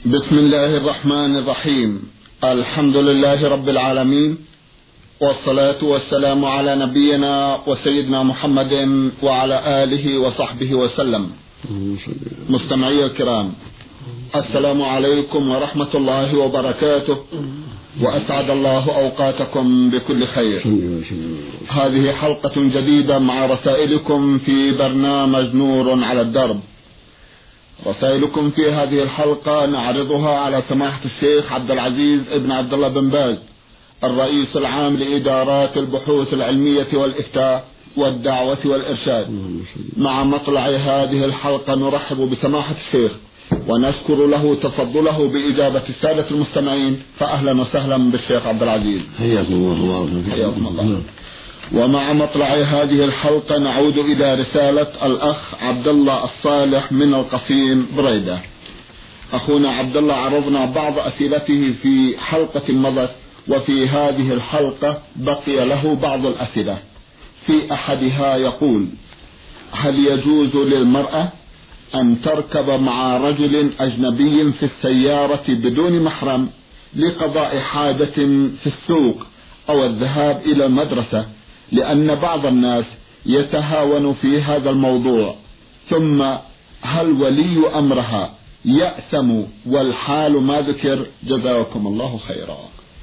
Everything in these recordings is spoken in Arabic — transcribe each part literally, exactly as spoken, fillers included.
بسم الله الرحمن الرحيم. الحمد لله رب العالمين، والصلاة والسلام على نبينا وسيدنا محمد وعلى آله وصحبه وسلم. مستمعي الكرام، السلام عليكم ورحمة الله وبركاته، وأسعد الله أوقاتكم بكل خير. هذه حلقة جديدة مع رسائلكم في برنامج نور على الدرب. رسائلكم في هذه الحلقة نعرضها على سماحة الشيخ عبد العزيز ابن عبد الله بن باز، الرئيس العام لإدارات البحوث العلمية والإفتاء والدعوة والإرشاد. مع مطلع هذه الحلقة نرحب بسماحة الشيخ ونشكر له تفضله بإجابة السادة المستمعين، فأهلا وسهلا بالشيخ عبد العزيز. حياكم الله. حياكم الله. ومع مطلع هذه الحلقة نعود إلى رسالة الأخ عبد الله الصالح من القصيم بريدة. أخونا عبد الله عرضنا بعض أسئلته في حلقة مضت، وفي هذه الحلقة بقي له بعض الأسئلة. في أحدها يقول: هل يجوز للمرأة أن تركب مع رجل أجنبي في السيارة بدون محرم لقضاء حاجة في السوق أو الذهاب إلى المدرسة، لأن بعض الناس يتهاون في هذا الموضوع؟ ثم هل ولي أمرها يأثم والحال ما ذكر؟ جزاكم الله خيرا.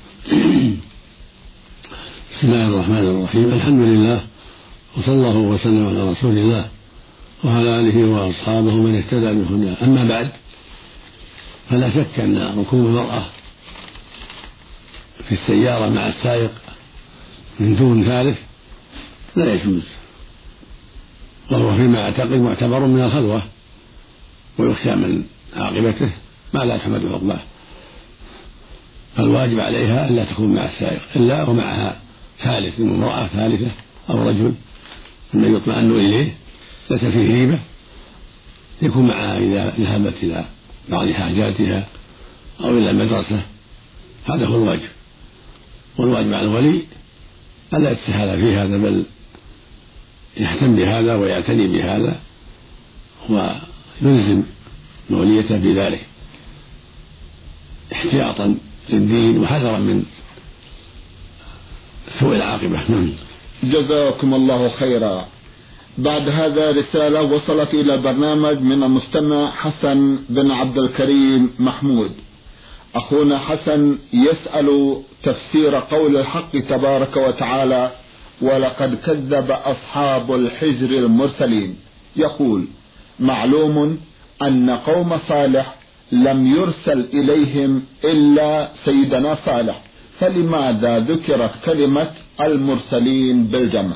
بسم الله الرحمن الرحيم. الحمد لله، وصلى الله وسلم على رسول الله وعلى آله وأصحابه من اهتدى بهداه. أما بعد، فلا شك أن ركوب المرأة في السيارة مع السائق من دون ثالث لا يجوز، وهو فيما أعتقد معتبر من الخلوة، ويخشى من عاقبته ما لا تحمد عقباه. فالواجب عليها ألا تكون مع السائق إلا ومعها ثالث، امرأة ثالثة أو رجل ممن يطمئن إليه ليس فيه ريبة، يكون معها إذا ذهبت إلى بعض حاجاتها أو إلى المدرسة. هذا هو الواجب، والواجب على الولي ألا يتساهل في هذا، بل يهتم بهذا ويعتني بهذا ويلزم موليته بذلك احتياطا للدين وحذرا من سوء العاقبة. جزاكم الله خيرا. بعد هذا رسالة وصلت إلى البرنامج من المستمع حسن بن عبد الكريم محمود. أخونا حسن يسأل تفسير قول الحق تبارك وتعالى: ولقد كذب أصحاب الحجر المرسلين. يقول: معلوم أن قوم صالح لم يرسل إليهم إلا سيدنا صالح، فلماذا ذكرت كلمة المرسلين بالجمع؟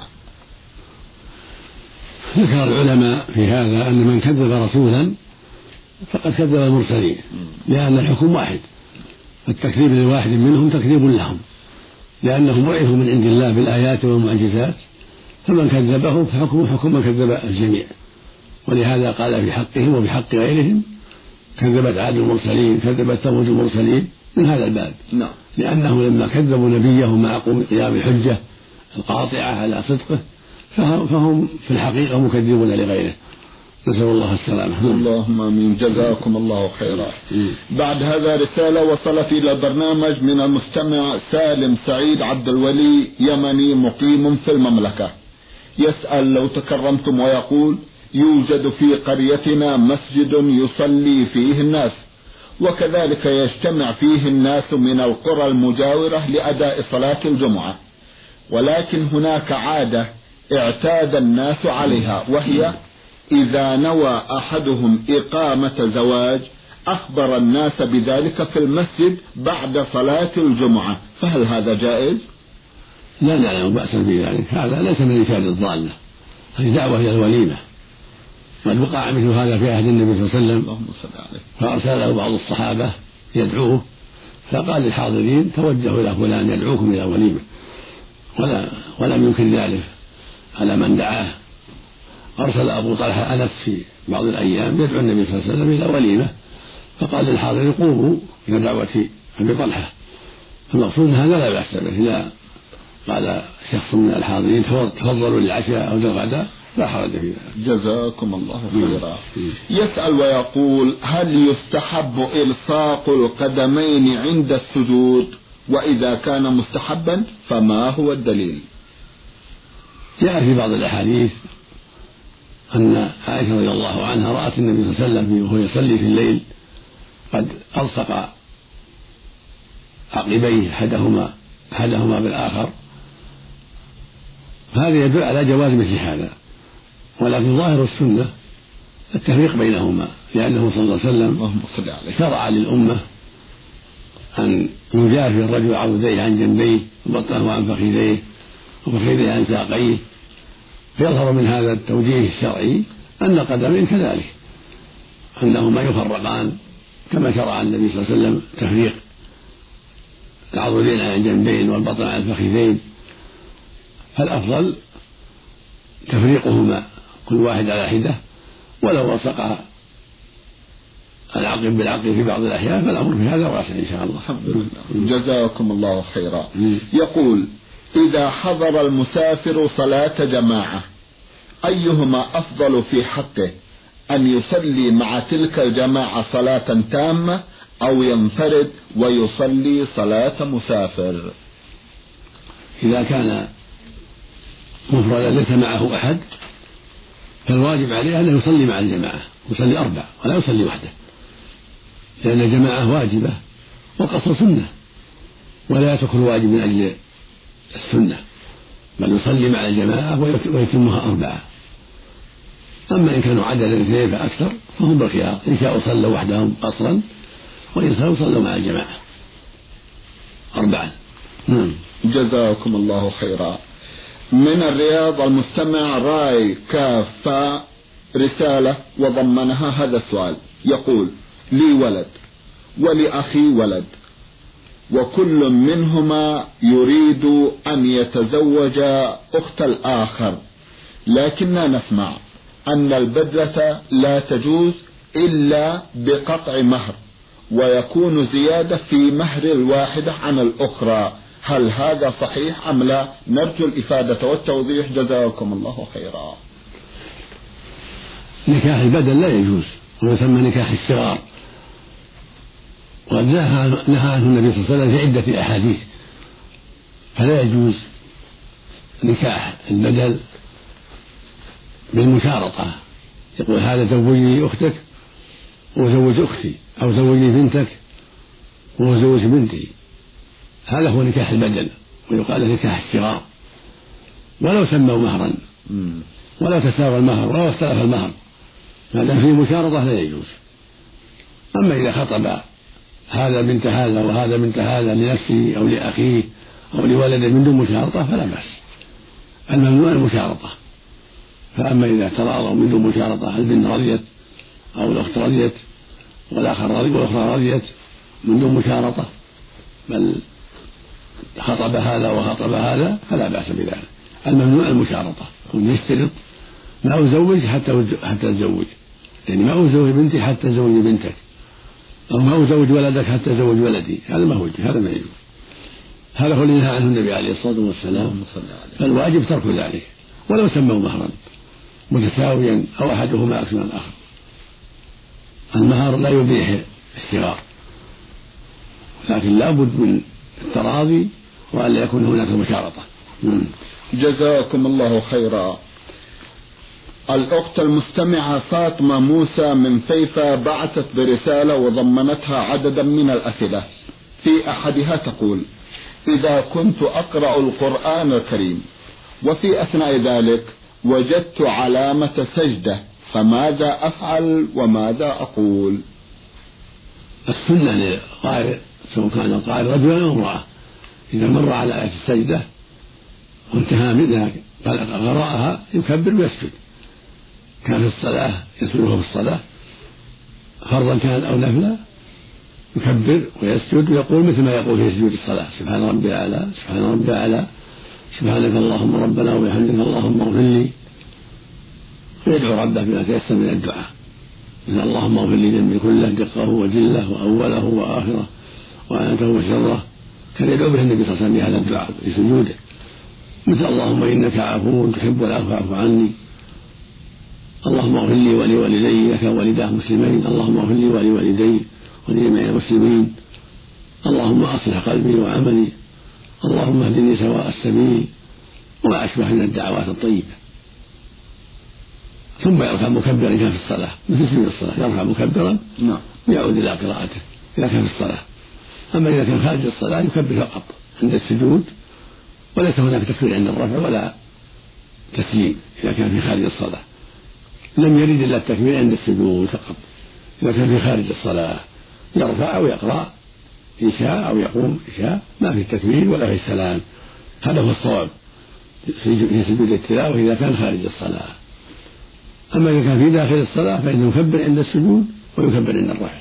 ذكر العلماء في هذا أن من كذب رسولا فقد كذب المرسلين، لأن الحكم واحد، التكذيب لواحد منهم تكذيب لهم، لأنهم بعثوا من عند الله بالآيات والمعجزات، فمن كذبه فحكمه حكم من كذب الجميع. ولهذا قال في حقهم وبحق غيرهم: كذبت عاد المرسلين، كذبت ثمود المرسلين، من هذا الباب. نعم. لأنهم لما كذبوا نبيهم مع قيام الحجة القاطعة على صدقه فهم في الحقيقة مكذبون لغيره، نسأل الله السلامة. اللهم آمين. جزاكم الله خيرا. بعد هذا رسالة وصلت إلى البرنامج من المستمع سالم سعيد عبد الولي، يمني مقيم في المملكة. يسأل لو تكرمتم ويقول: يوجد في قريتنا مسجد يصلي فيه الناس، وكذلك يجتمع فيه الناس من القرى المجاورة لأداء صلاة الجمعة، ولكن هناك عادة اعتاد الناس عليها، وهي إذا نوى أحدهم إقامة زواج أخبر الناس بذلك في المسجد بعد صلاة الجمعة، فهل هذا جائز؟ لا نعلم بأسا بذلك، هذا ليس من إيجاد الضالة، هذه دعوة إلى الوليمة، وقد وقع مثل هذا في عهد النبي صلى الله عليه وسلم، فأرسله بعض الصحابة يدعوه، فقال للحاضرين: توجهوا إلى فلان يدعوكم إلى وليمة، ولا ولم يمكن ذلك على من دعاه. أرسل أبو طلحة أنس في بعض الأيام يدعو النبي صلى الله عليه وسلم إلى وليمة، فقال للحاضرين: قوموا إلى دعوة أبي طلحة. فالمقصود هذا لا بأس به، إذا قال شخص من الحاضرين: تفضلوا للعشاء أو للغداء، لا حرج في ذلك. جزاكم الله خيرا. يسأل ويقول: هل يستحب إلصاق القدمين عند السجود؟ وإذا كان مستحبا فما هو الدليل؟ جاء في بعض الأحاديث أن عائشة رضي الله عنها رأت النبي صلى الله عليه وسلم وهو يصلي في الليل قد ألصق عقبيه أحدهما أحدهما بالآخر، هذا يدل على جواز مثل هذا، ولكن ظاهر السنة التفريق بينهما، لأنه صلى الله عليه وسلم شرع للأمة أن يجافي الرجل عضديه عن جنبيه وبطنه عن فخذيه وفخذيه عن ساقيه، فيظهر من هذا التوجيه الشرعي أن القدمين كذلك أنهما يفرقان، كما شرع النبي صلى الله عليه وسلم تفريق العضدين عن الجنبين والبطن عن الفخذين، فالأفضل تفريقهما كل واحد على حدة، ولو وثق العقب بالعقب في بعض الأحيان فالأمر في هذا واسع إن شاء الله. الحمد لله. جزاكم الله خيرا. يقول: إذا حضر المسافر صلاة جماعة أيهما أفضل في حقه، أن يصلي مع تلك الجماعة صلاة تامة أو ينفرد ويصلي صلاة مسافر؟ إذا كان مفردا ليس معه أحد فالواجب عليه أن يصلي مع الجماعة، يصلي أربع ولا يصلي وحده، لأن الجماعة واجبة والقصر سنة، ولا يترك الواجب من أجل السنة، بل يصلي مع الجماعة ويتمها أربعة. أما إن كانوا عددا اثنين فأكثر فهم بالخيار، إن شاءوا صلوا وحدهم قصرا وإن شاءوا صلوا مع الجماعة أربعا. نعم. جزاكم الله خيرا. من الرياض المستمع راي كافة رسالة وضمنها هذا السؤال، يقول: لي ولد ولأخي ولد، وكل منهما يريد أن يتزوج أخت الآخر، لكننا نسمع أن البدلة لا تجوز إلا بقطع مهر، ويكون زيادة في مهر الواحدة عن الأخرى، هل هذا صحيح أم لا؟ نرجو الإفادة والتوضيح جزاكم الله خيرا. نكاح البدل لا يجوز، ويسمى نكاح الصغار، وقد نهى عنه النبي صلى الله عليه وسلم في عدة أحاديث، فلا يجوز نكاح البدل بالمشارطة، يقول هذا زوجني أختك وزوج أختي، أو زوجني بنتك وزوج بنتي، هذا هو نكاح البدل، ويقال له نكاح الصغار، ولو سموا مهرا ولو تساوى المهر ولو اختلف المهر، ما دام فيه مشارطة لا يجوز. أما إذا خطب هذا بنت هذا وهذا بنت هذا لنفسه أو لأخيه أو لولده من دون مشارطة فلا بأس، الممنوع المشارطة. فأما إذا تراضوا من دون مشارطة، البنت رضيت أو الأخت رضيت والآخر رضي والأخرى رضيت من دون مشارطة، بل خطب هذا وخطب هذا فلا بأس بذلك. الممنوع المشارطة، كن يشترط ما أزوج حتى حتى أتزوج، يعني ما أزوج بنتي حتى أزوج بنتك، أو ما أزوج ولدك حتى أزوج ولدي، هذا ما هو، هذا ما يجوز. هذا هو اللي نهى عنه النبي عليه الصلاة والسلام، فالواجب ترك ذلك ولو سموا مهرا متساويا أو أحدهما أكثر من الآخر. المهر لا يبيح الصغار، لكن لا بد من التراضي وأن لا يكون هناك مشارطة. جزاكم الله خيرا. الأخت المستمعة فاطمة موسى من فيفا بعثت برسالة وضمنتها عددا من الأسئلة، في أحدها تقول: إذا كنت أقرأ القرآن الكريم وفي أثناء ذلك وجدت علامة سجدة فماذا أفعل وماذا أقول؟ السنة للقارئ سواء كان القارئ رجلا أو امرأة، إذا مر على آية السجدة وانتهى منها قراءها يكبر ويسجد، كان في الصلاة يسجدها في الصلاة فرضا كان أو نفلا، يكبر ويسجد ويقول مثل ما يقول في سجود الصلاة: سبحان ربي الأعلى سبحان ربي الأعلى سبحانك اللهم ربنا وبحمدك اللهم اغفر لي، ويدعو ربه بما تيسر من الدعاء، إن اللهم اغفر لي ذنبي كله دقه وجله وأوله وآخره وأنته وشره، كان يدعو به النبي صلى الله عليه وسلم بهذا الدعاء في سجوده، مثل اللهم إنك عفو تحب العفو فاعف عني، اللهم اغفر لي ولوالدي لك ولداه مسلمين، اللهم اغفر لي ولوالدي ولجميع المسلمين، اللهم أصلح قلبي وعملي، اللهم اهدني سواء السبيل، وما أشبه من الدعوات الطيبة. ثم يرفع مكبرا إذا كان في الصلاة، مثل سجود الصلاة يرفع مكبرا ويعود إلى قراءته إذا كان في الصلاة. أما إذا كان خارج الصلاة يكبر فقط عند السجود، وليس هناك تكبير عند الرفع ولا تسليم إذا كان في خارج الصلاة. لم يرد إلا التكبير عند السجود فقط. إذا كان في خارج الصلاة يرفع أو يقرأ إن شاء أو يقوم إن شاء، ما في التكبير ولا في السلام. هذا هو الصواب في سجود التلاوة إذا كان خارج الصلاة. أما إذا كان في داخل الصلاة فإنه يكبر عند السجود ويكبر عند الرفع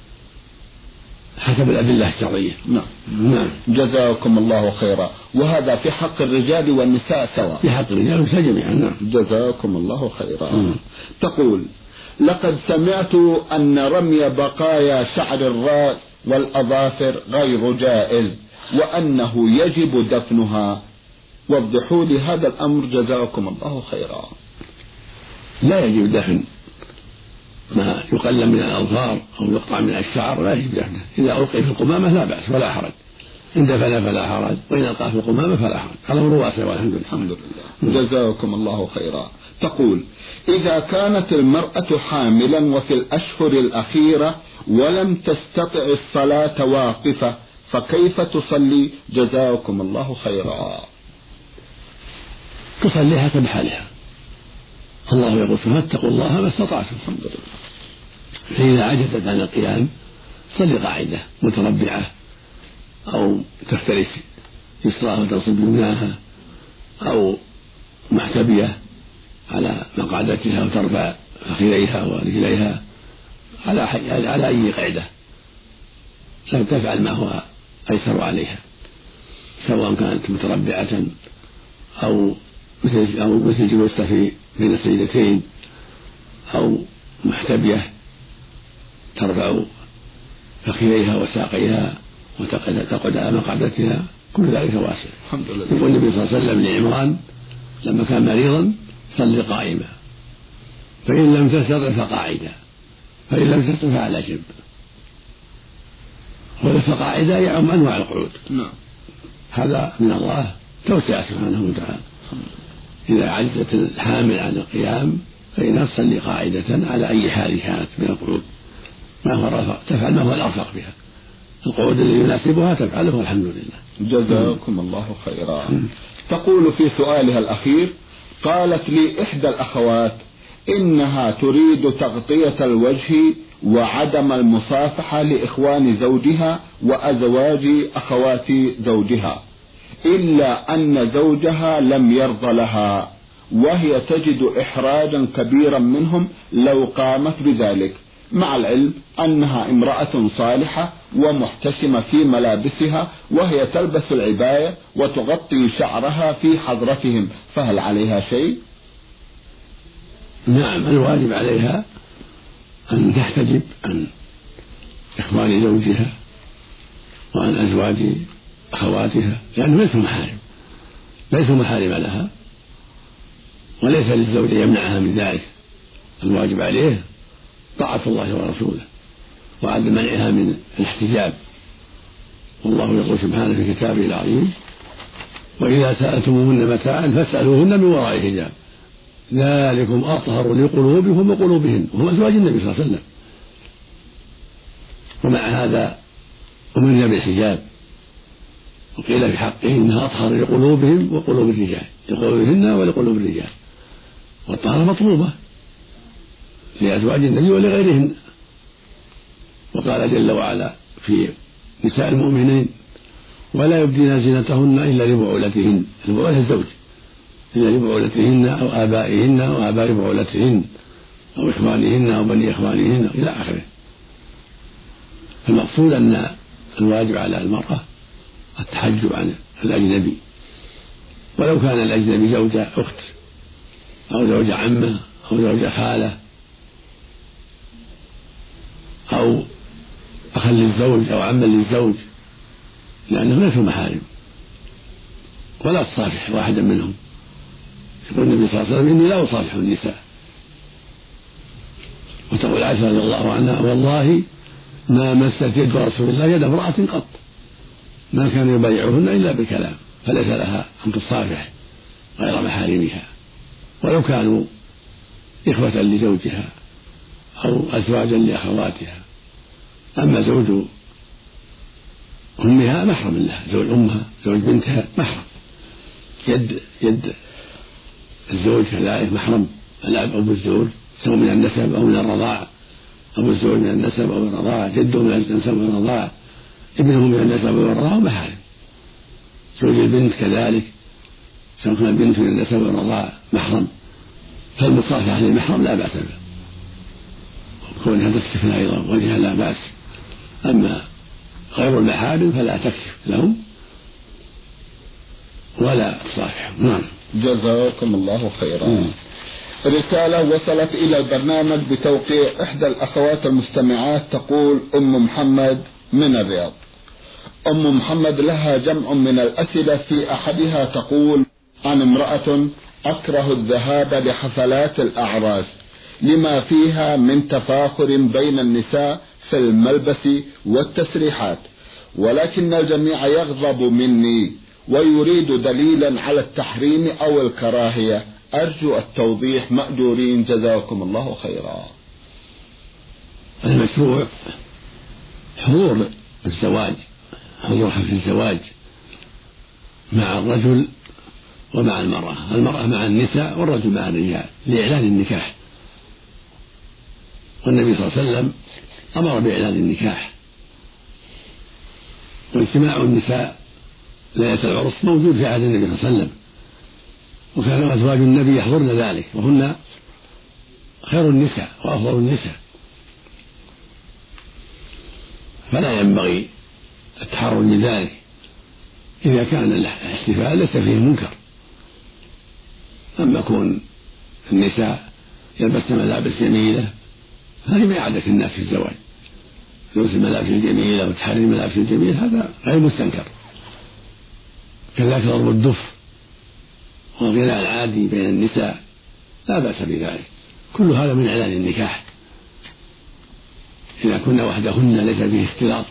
حسب الأدلة الشرعية. نعم. نعم. جزاكم الله خيرا. وهذا في حق الرجال والنساء سواء؟ في حق الرجال والنساء جميعا. نعم. جزاكم الله خيرا. م. تقول: لقد سمعت أن رمي بقايا شعر الرأس والأظافر غير جائز وأنه يجب دفنها، وضحوا لي هذا الأمر جزاكم الله خيرا. لا يجب دفن ما يقلم من الأظفار أو يقطع من الشعر، لا يجب دفنه. إذا ألقي في القمامة لا بأس ولا حرج، إن دفن فلا حرج، وإن ألقى في القمامة فلا حرج. هذا هو واسع والحمد لله. الحمد لله. جزاكم الله خيرا. تقول: إذا كانت المرأة حاملا وفي الأشهر الأخيرة ولم تستطع الصلاة واقفة فكيف تصلي؟ جزاكم الله خيرا. تصلي حسب حالها. الله يقول: فاتقوا الله ما استطعتم. الحمد لله. فإذا عجزت عن القيام صلي قاعدة متربعة أو تفترش يسراها وتنصب يمناها أو محتبية على مقعدتها وترفع فخذيها ورجليها على على أي قاعدة لا تفعل ما هو أيسر عليها، سواء كانت متربعة أو مثل أو مثل جلوسها في بين السجدتين أو محتبية ترفع فخذيها وساقيها وتقعد على مقعدتها، كل ذلك واسع. الحمد لله. يقول النبي صلى الله عليه وسلم لعمران لما كان مريضا: صل قائما، فإن لم تستطع فقاعدا، فإن لم تستطع فعلى جنب. فقاعدا يعم أنواع القعود. نعم. هذا من الله توسع سبحانه وتعالى. إذا عجزت الحامل عن القيام فإنها تصلي قاعدة على أي حال كانت من القعود، ما هو الرفق تفعل ما هو الأرفق بها، القعود اللي يناسبها تفعله والحمد لله. جزاكم م. الله خيرا. م. تقول في سؤالها الأخير: قالت لي إحدى الأخوات إنها تريد تغطية الوجه وعدم المصافحة لإخوان زوجها وأزواج أخوات زوجها، إلا أن زوجها لم يرضى لها وهي تجد إحراجا كبيرا منهم لو قامت بذلك، مع العلم أنها امرأة صالحة ومحتشمة في ملابسها وهي تلبس العباية وتغطي شعرها في حضرتهم، فهل عليها شيء؟ نعم، الواجب عليها أن تحتجب عن إخوان زوجها وعن أزواج أخواتها، لأنه ليسوا محارم ليسوا محارم لها، وليس للزوج يمنعها من ذلك. الواجب عليه طاعة الله ورسوله وعدم منعها من الاحتجاب. والله يقول سبحانه في كتابه العظيم: وإذا سألتموهن متاعا فاسألوهن من وراء حجاب ذلكم أطهر لقلوبكم وقلوبهن، وهم أزواج النبي صلى الله عليه وسلم. ومع هذا أمرنا بالحجاب، وقيل في حقه إنها أطهر لقلوبهم وقلوب الرجال، لقلوبهن ولقلوب الرجال، والطهارة مطلوبة لأزواج النبي ولغيرهن. وقال جل وعلا في نساء المؤمنين: ولا يبدين زينتهن إلا لبعولتهن، البعولة الزوج، إلا لبعولتهن أو آبائهن أو آباء بعولتهن أو إخوانهن أو بني إخوانهن إلى آخره. المقصود أن الواجب على المرأة التحجب عن الأجنبي، ولو كان الأجنبي زوجة أخت أو زوجة عمة أو زوجة خالة أو أخا للزوج أو عما للزوج، لأنهم ليسوا محارم، ولا تصافح واحدا منهم. يقول النبي صلى الله عليه وسلم: إني لا أصافح النساء، تقول عائشة رضي الله عنها: والله ما مست يد رسول الله يد امرأة قط، ما كان يبايعهن إلا بالكلام، فليس لها أن تصافح غير محارمها ولو كانوا إخوة لزوجها أو أزواجا لأخواتها. أما زوج أمها محرم لها، زوج أمها زوج بنتها محرم، يد يد الزوج كذلك محرم، الأب أو الزوج سواء من النسب أو من الرضاعة، أبو الزوج من النسب أو من الرضاعة، جده من النسب أو من الرضاعة، ابنه من النسب أو من الرضاعة محارم. زوج البنت كذلك سواء كان البنت من النسب أو من الرضاعة محرم، فالمصافحة للمحرم لا بأس به، وكونها تكشف أيضا وجهها لا بأس. أما غير المحارم فلا تكشف لهم ولا تصافح. نعم. جزاكم الله خيرا. مم. رسالة وصلت إلى البرنامج بتوقيع إحدى الأخوات المستمعات، تقول أم محمد من الرياض. أم محمد لها جمع من الأسئلة، في أحدها تقول: عن امرأة أكره الذهاب لحفلات الأعراس لما فيها من تفاخر بين النساء في الملبس والتسريحات، ولكن الجميع يغضب مني ويريد دليلا على التحريم أو الكراهية، أرجو التوضيح مأجورين جزاكم الله خيرا. المشروع حضور الزواج، حضور حفل الزواج مع الرجل ومع المرأة، المرأة مع النساء والرجل مع الرجال لإعلان النكاح، والنبي صلى الله عليه وسلم أمر بإعلان النكاح، واجتماع النساء ليلة العرس موجود في عهد النبي صلى الله عليه وسلم، وكان أزواج النبي يحضرن ذلك، وهن خير النساء وأفضل النساء، فلا ينبغي التحرر من ذلك إذا كان الاحتفال ليس فيه منكر. أما كون النساء يلبسن ملابس جميلة هذه ما عادة الناس في الزواج، لبس الملابس الجميلة وتحرير الملابس الجميلة هذا غير مستنكر. كذلك ضرب الدف والغناء العادي بين النساء لا بأس بذلك، كل هذا من إعلان النكاح إذا كنا وحدهن ليس فيه اختلاط.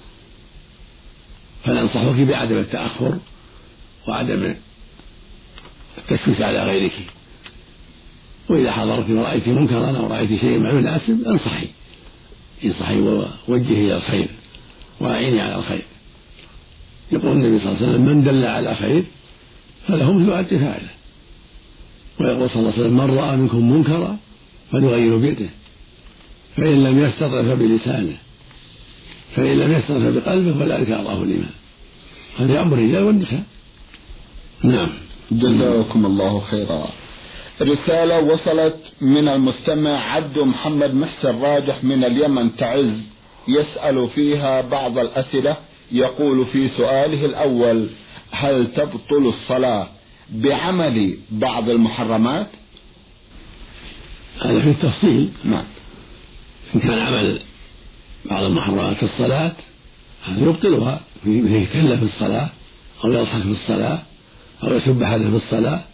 فننصحك بعدم التأخر وعدم التشويش على غيرك، وإذا حضرت ورأيت منكرا أو رأيت شيء ما يناسب انصحي انصحي ووجهي إلى الخير وأعيني على الخير. يقول النبي صلى الله عليه وسلم: من دل على خير فله مثل أجر فاعله. ويقول صلى الله عليه وسلم: من رأى منكم منكرا فليغير بيده، فإن لم يستطع فبلسانه، فإن لم يستطع بقلبه فذلك أضعف الإيمان. هذا أمر الرجال والنساء. نعم. جزاكم الله خيرا. رسالة وصلت من المستمع عبد محمد محسن راجح من اليمن تعز، يسأل فيها بعض الأسئلة. يقول في سؤاله الأول: هل تبطل الصلاة بعمل بعض المحرمات؟ هذا في التفصيل. نعم. إن كان عمل بعض المحرمات في الصلاة هذا يبطلها، من يتكلم في الصلاة أو يضحك في الصلاة أو يسب أحدا في الصلاة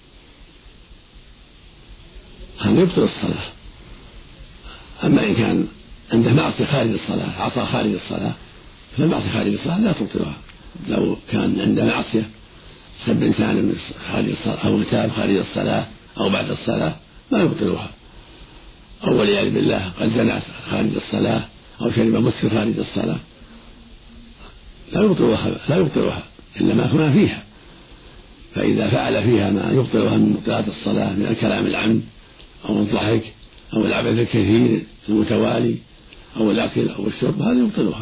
هذا يبطل الصلاة. أما إن كان عنده معصية خارج الصلاة، عصى خارج الصلاة، فالمعصية خارج الصلاة لا تبطلها. لو كان عنده معصية سب إنسان خارج الصلاة أو كتاب خارج الصلاة أو بعد الصلاة ما يبطلها، أو والعياذ بالله قد زنى خارج الصلاة أو شرب مسكر خارج الصلاة لا يبطلها لا يبطلها إلا ما كان فيها. فإذا فعل فيها ما يبطلها من مبطلات الصلاة من الكلام العمد أو الضحك أو العبث الكثير المتوالي أو الأكل أو الشرب هذا يبطلها.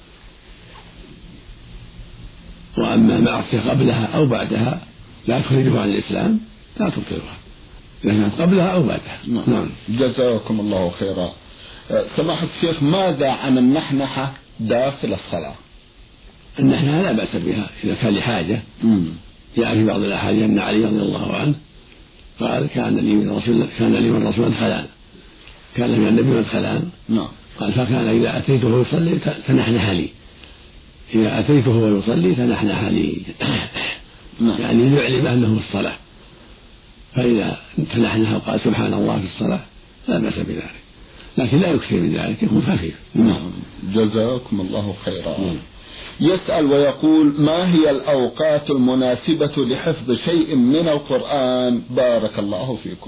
وأما معصية قبلها أو بعدها لا تخرجها عن الإسلام لا تبطلها إذا كانت قبلها أو بعدها. نعم. جزاكم الله خيرا. سماحة الشيخ، ماذا عن النحنحة داخل الصلاة؟ النحنحة لا بأس بها إذا كان لحاجة. جاء في بعض الأحاديث أن علي رضي الله عنه قال: كان لي من رسول كان لي من رسول مدخلان، كان لي من النبي مدخلان. نعم. قال: فكان إذا أتيته يصلي تنحنح لي، إذا أتيته ويصلي تنحنح لي. نعم. يعني يعلم أنه في الصلاة، فإذا تنحنح وقال سبحان الله في الصلاة لا بأس بذلك. لكن لا يكثر من ذلك، يكون خفيف. نعم جزاكم الله خيرا. نعم. يسأل ويقول: ما هي الأوقات المناسبة لحفظ شيء من القرآن؟ بارك الله فيكم.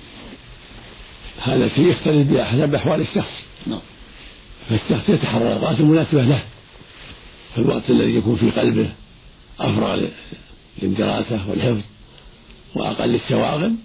هذا الشيء يختلف بحسب أحوال الشخص. نعم. فالشخص يتحرى الأوقات المناسبة له، فالوقت الذي يكون في قلبه أفرغ للدراسة والحفظ وأقل الشواغل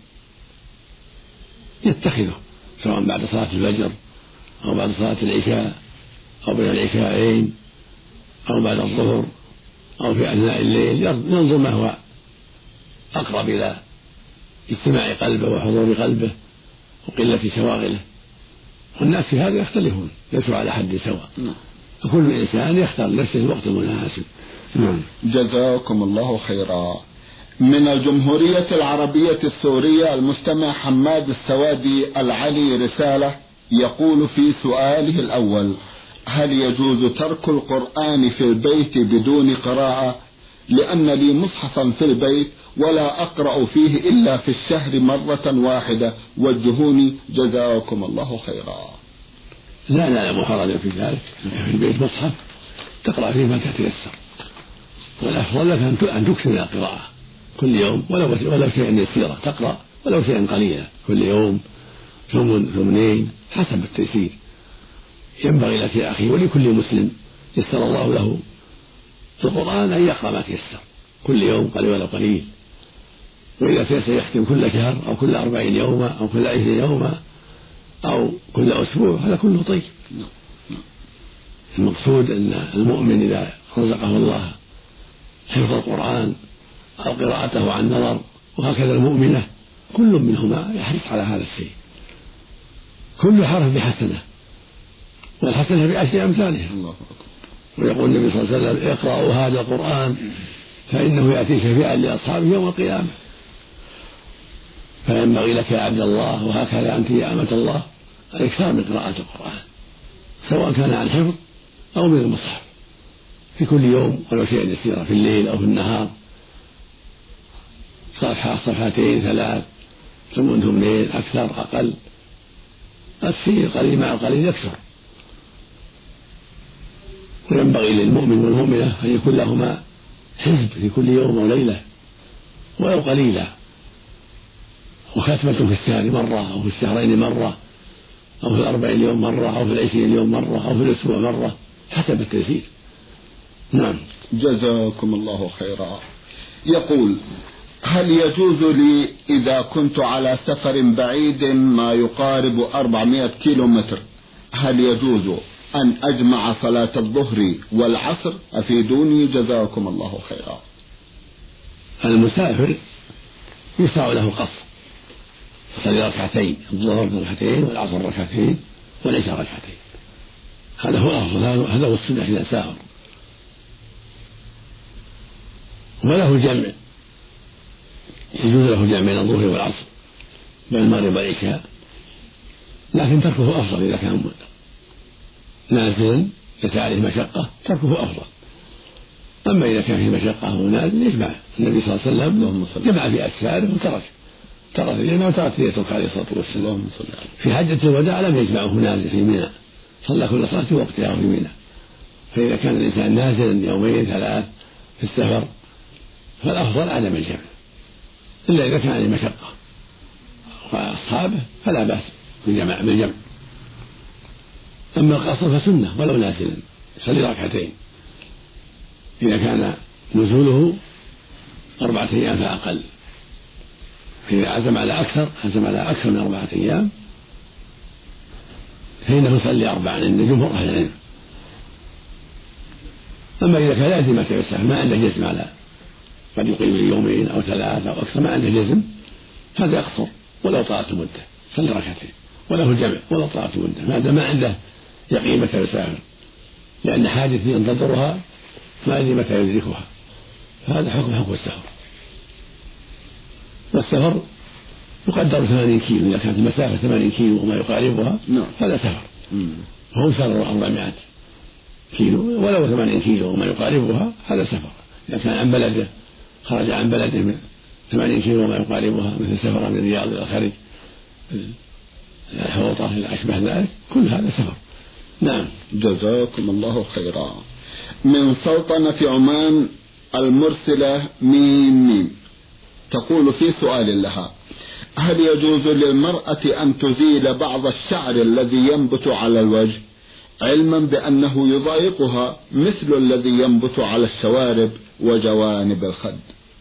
يتخذه، سواء بعد صلاة الفجر أو بعد صلاة العشاء أو بين العشاءين أو بعد الظهر أو في أثناء الليل، ينظر ما هو أقرب إلى اجتماع قلبه وحضور قلبه وقلة شواغله. والناس في هذا يختلفون، ليسوا على حد سواء، فكل إنسان يختار لنفسه الوقت المناسب. نعم. جزاكم الله خيرا. من الجمهورية العربية السورية المستمع حماد السوادي العلي رسالة، يقول في سؤاله الأول: هل يجوز ترك القرآن في البيت بدون قراءة؟ لأن لي مصحفا في البيت ولا أقرأ فيه إلا في الشهر مرة واحدة، وجهوني جزاكم الله خيرا. لا نعلم حرجا في ذلك، في البيت مصحف تقرأ فيه ما تتيسر، والأفضل لك أن تكثر من القراءة كل يوم ولو ولو شيئا يسيرا، تقرأ ولو شيئا قليلا كل يوم، ثمن ثمنين حسب التيسير. ينبغي لك يا أخي ولكل مسلم يسر الله له القرآن أن يقرأ ما تيسر كل يوم قليل ولو قليل، وإذا تيسر يختم كل شهر أو كل أربعين يوما أو كل عشرين يوما أو كل أسبوع، هذا كله طيب. المقصود أن المؤمن إذا رزقه الله حفظ القرآن أو قراءته عن نظر، وهكذا المؤمنة كل منهما يحرص على هذا الشيء، كل حرف بحسنة والحسنة بعشر أمثالها. ويقول النبي صلى الله عليه وسلم: اقرأوا هذا القرآن فإنه يأتي شفيعا لأصحابه يوم القيامة. فينبغي لك يا عبد الله، وهكذا أنت يا أمة الله، الإكثار من قراءة القرآن سواء كان عن حفظ أو من المصحف في كل يوم ولو شيئا يسيرا، في الليل أو في النهار، صفحة صفحتين ثلاث ثم ثمنين، أكثر أقل، الشيء قليل مع القليل يكثر. وينبغي للمؤمن والمؤمنة أن يكون لهما حزب في كل يوم وليلة ولو قليلا، وختمة في الشهر مرة أو في الشهرين مرة أو في الأربعين يوم مرة أو في العشرين يوم مرة أو في الأسبوع مرة حسب التيسير. نعم. جزاكم الله خيرا. يقول: هل يجوز لي إذا كنت على سفر بعيد ما يقارب أربعمائة كيلو متر، هل يجوز أن أجمع صلاة الظهر والعصر؟ أفيدوني جزاكم الله خيرا. المسافر يشرع له قصر، يصلي ركعتين، الظهر ركعتين والعصر ركعتين والعشاء ركعتين، هذا هو الأفضل، هذا هو السنة إذا سافر. وله الجمع، يجوز له الجمع بين الظهر والعصر بين المغرب والعشاء، لكن تركه أفضل إذا كان نازلا يسعى عليه مشقة، تركه أفضل. أما إذا كان فيه مشقة ونازل يجمع. النبي صلى الله عليه وسلم جمع في أكثاره وترك ترك الجمع وترك يترك عليه الصلاة والسلام. في حجة الوداع لم يجمعه نازل في منى، صلى كل صلاة في وقتها في منى. فإذا كان الإنسان نازلا يومين ثلاث في السفر فالأفضل عدم الجمع، إلا إذا كان عليه مشقة وأصحابه فلا بأس بالجمع بالجمع. أما القصر فسنة ولو نازلا، يصلي ركعتين إذا كان نزوله أربعة أيام فأقل. إذا عزم على أكثر عزم على أكثر من أربعة أيام فإنه يصلي أربعا عند جمهور أهل العلم. أما إذا كان يأتي ما تيسر ما عنده جزم على قد يقيم يومين أو ثلاثة أو أكثر ما عنده جزم، هذا يقصر ولو طالت مدة، صلي ركعتين وله الجمع ولو طالت مدة، هذا ما عنده يقين متى يسافر، لأن حاجة ينتظرها ما يدري متى يدركها، فهذا حكم حكم السفر. والسفر يقدر ثمانين كيلو، إذا كانت المسافة ثمانين كيلو وما يقاربها هذا سفر، وهو سفر أربعمائة كيلو ولو ثمانين كيلو وما يقاربها هذا سفر. إذا كان عن بلده خرج عن بلده من ثمانين كيلو وما يقاربها، مثل سفر من الرياض إلى الخارج الحوطة إلى أشبه ذلك، كل هذا سفر. نعم. جزاكم الله خيرا. من سلطنة عمان المرسلة ميم ميم تقول في سؤال لها: هل يجوز للمرأة أن تزيل بعض الشعر الذي ينبت على الوجه، علما بأنه يضايقها مثل الذي ينبت على الشوارب وجوانب الخد؟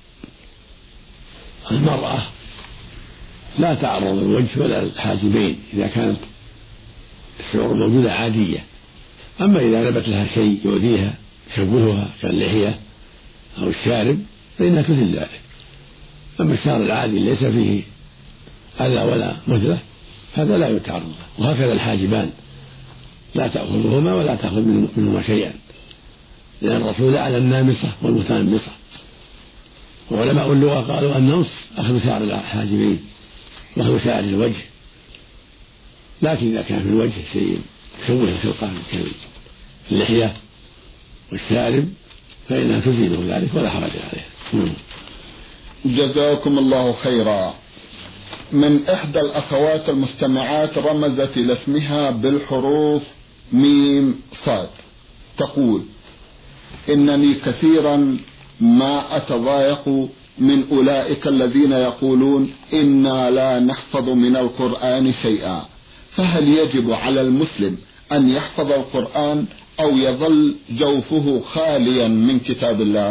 المرأة لا تعرض الوجه ولا الحاجبين إذا كانت الشعور موجودة عادية، أما إذا نبت لها شيء يؤذيها يشوهها كاللحية أو الشارب فإنها تزيل ذلك. أما الشعر العادي ليس فيه أذى ولا مثلة هذا لا يتعرض له. وهكذا الحاجبان لا تأخذهما ولا تأخذ منهما شيئا، لأن الرسول على النامصة والمتنمصة، وعلماء اللغة قالوا النمص أخذ شعر الحاجبين وأخذ شعر الوجه، لكن إذا كان في الوجه شيء يشوه الخلقة كاللحية والشارب فإنها تزيله ذلك ولا حرج عليه. جزاكم الله خيرا. من إحدى الأخوات المستمعات رمزت إلى اسمها بالحروف ميم صاد، تقول: إنني كثيرا ما أتضايق من أولئك الذين يقولون إنا لا نحفظ من القرآن شيئا، فهل يجب على المسلم أن يحفظ القرآن أو يظل جوفه خاليا من كتاب الله؟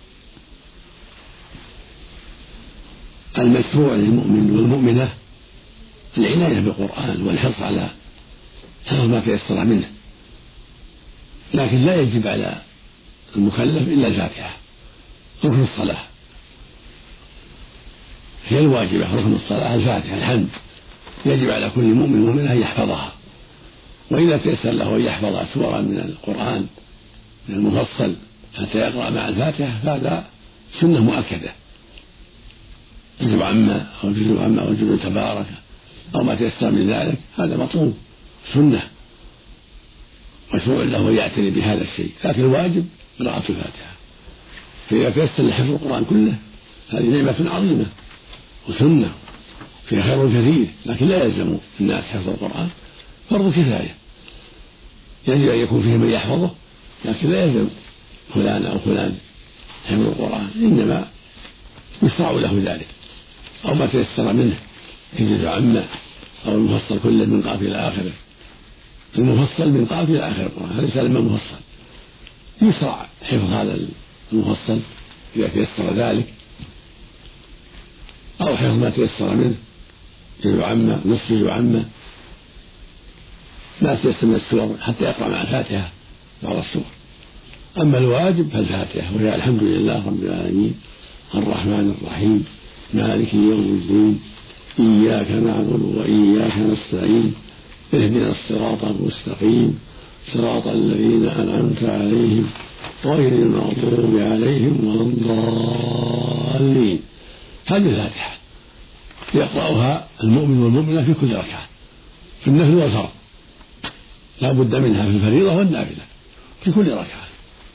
المشروع للمؤمن والمؤمنة العناية بالقرآن والحرص على حفظ ما تيسر منه، لكن لا يجب على المكلف إلا الفاتحة ركن الصلاة، هي الواجبة ركن الصلاة الفاتحة الحمد، يجب على كل مؤمن ومؤمنة أن يحفظها، وإذا تيسر له أن يحفظ سورة من القرآن من المفصل حتى يقرأ مع الفاتحة فهذا سنة مؤكدة، جزء عما أو جزء عما أو جزء تبارك أو ما تيسر من ذلك هذا مطلوب سنة مشروع له يعتني بهذا الشيء، لكن الواجب قراءة الفاتحة. فإذا تيسر لحفظ القرآن كله هذه نعمة عظيمة وسنة فيها خير كثير، لكن لا يلزم الناس حفظ القرآن، فرض كفاية يجب أن يكون فيه من يحفظه، لكن لا يلزم فلان أو فلان حفظ القرآن، إنما يشرع له ذلك أو ما تيسر منه كجزء عامة أو المفصل كله من قاف إلى آخره، المفصل من قاف إلى آخر القرآن هذا ليس لما مفصل، يشرع حفظ هذا المفصل إذا تيسر ذلك، أو حفظ ما تيسر منه جزء عامة نصف جزء عامة ما تيسر من السور حتى يقرأ مع الفاتحة بعض السور. أما الواجب فالفاتحة، وهي الحمد لله رب العالمين الرحمن الرحيم مالك يوم الدين إياك نعبد وإياك نستعين اهدنا الصراط المستقيم صراط الذين أنعمت عليهم غير المغضوب عليهم ولا الضالين. هذه الفاتحة يقرأها المؤمن والمؤمنة في كل ركعة في النفل والفرض، لا بد منها في الفريضة والنافلة في كل ركعة،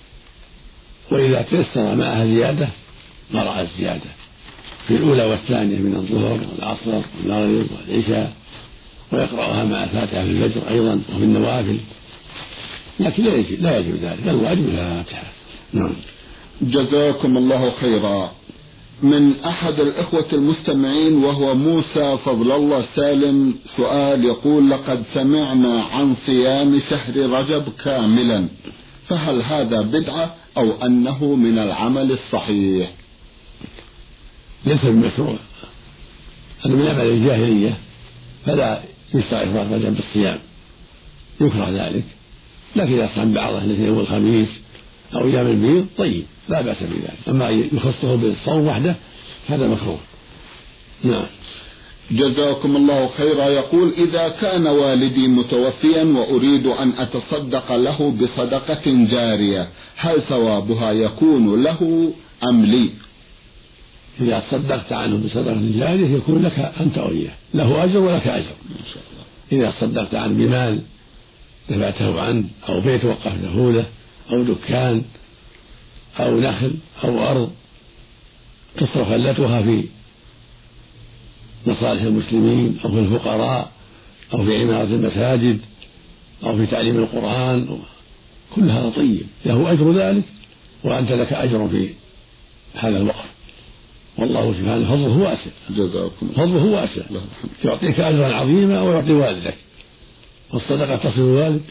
وإذا تيسر معها زيادة قرأ الزيادة في الأولى والثانية من الظهر والعصر والمغرب والعشاء، ويقرأها مع الفاتحة في الفجر أيضا وفي النوافل، لكن لا يجب, لا يجب ذلك، بل واجب الفاتحة. نعم. جزاكم الله خيرا. من أحد الإخوة المستمعين وهو موسى فضل الله سالم سؤال يقول: لقد سمعنا عن صيام شهر رجب كاملا، فهل هذا بدعة أو أنه من العمل الصحيح؟ ليس بمشروع، هذا من عمل الجاهلية، فلا يشرع إفراد رجب بالصيام، يكره ذلك، لكن إذا صام بعضه الاثنين والخميس أو أيام البيض طيب لا بأس بذلك، أما يخصه بالصوم وحده هذا مكروه. نعم. جزاكم الله خيرا. يقول: إذا كان والدي متوفيا وأريد أن أتصدق له بصدقة جارية هل ثوابها يكون له أم لي؟ إذا تصدقت عنه بصدقة جارية يكون لك أنت وإياه، له أجر ولك أجر. إذا تصدقت عنه بمال دفعته عنه أو بيت وقفته له أو دكان أو نخل أو أرض تصرف فلتها في مصالح المسلمين أو في الفقراء أو في عمارة المساجد أو في تعليم القرآن، كل هذا طيب، له أجر ذلك وأنت لك أجر في هذا الوقف. والله سبحانه فضله واسع، فضله واسع، يعطيك أجرا عظيما ويعطي والدك. والصدقة تصل الوالد.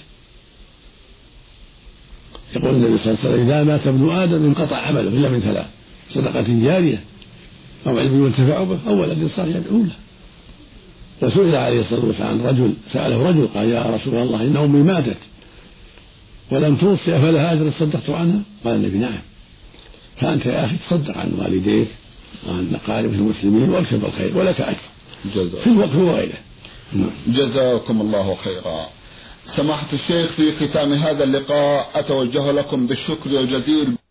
يقول النبي صلى الله عليه وسلم: إذا مات ابن آدم انقطع عمله إلا من ثلاث: صدقة جارية أو علم ينتفع به أو ولد صالح يدعو له. وسئل عليه الصلاة والسلام عن رجل، سأله رجل قال: يا رسول الله إن أمي ماتت ولم توصي أفلها أجر صدقت عنها؟ قال النبي: نعم. فأنت يا أخي تصدق عن والديك وعن أقاربك المسلمين واكسب الخير ولك أجر في الوقت وغيره. جزاكم الله خيرا. سماحة الشيخ، في ختام هذا اللقاء أتوجه لكم بالشكر الجزيل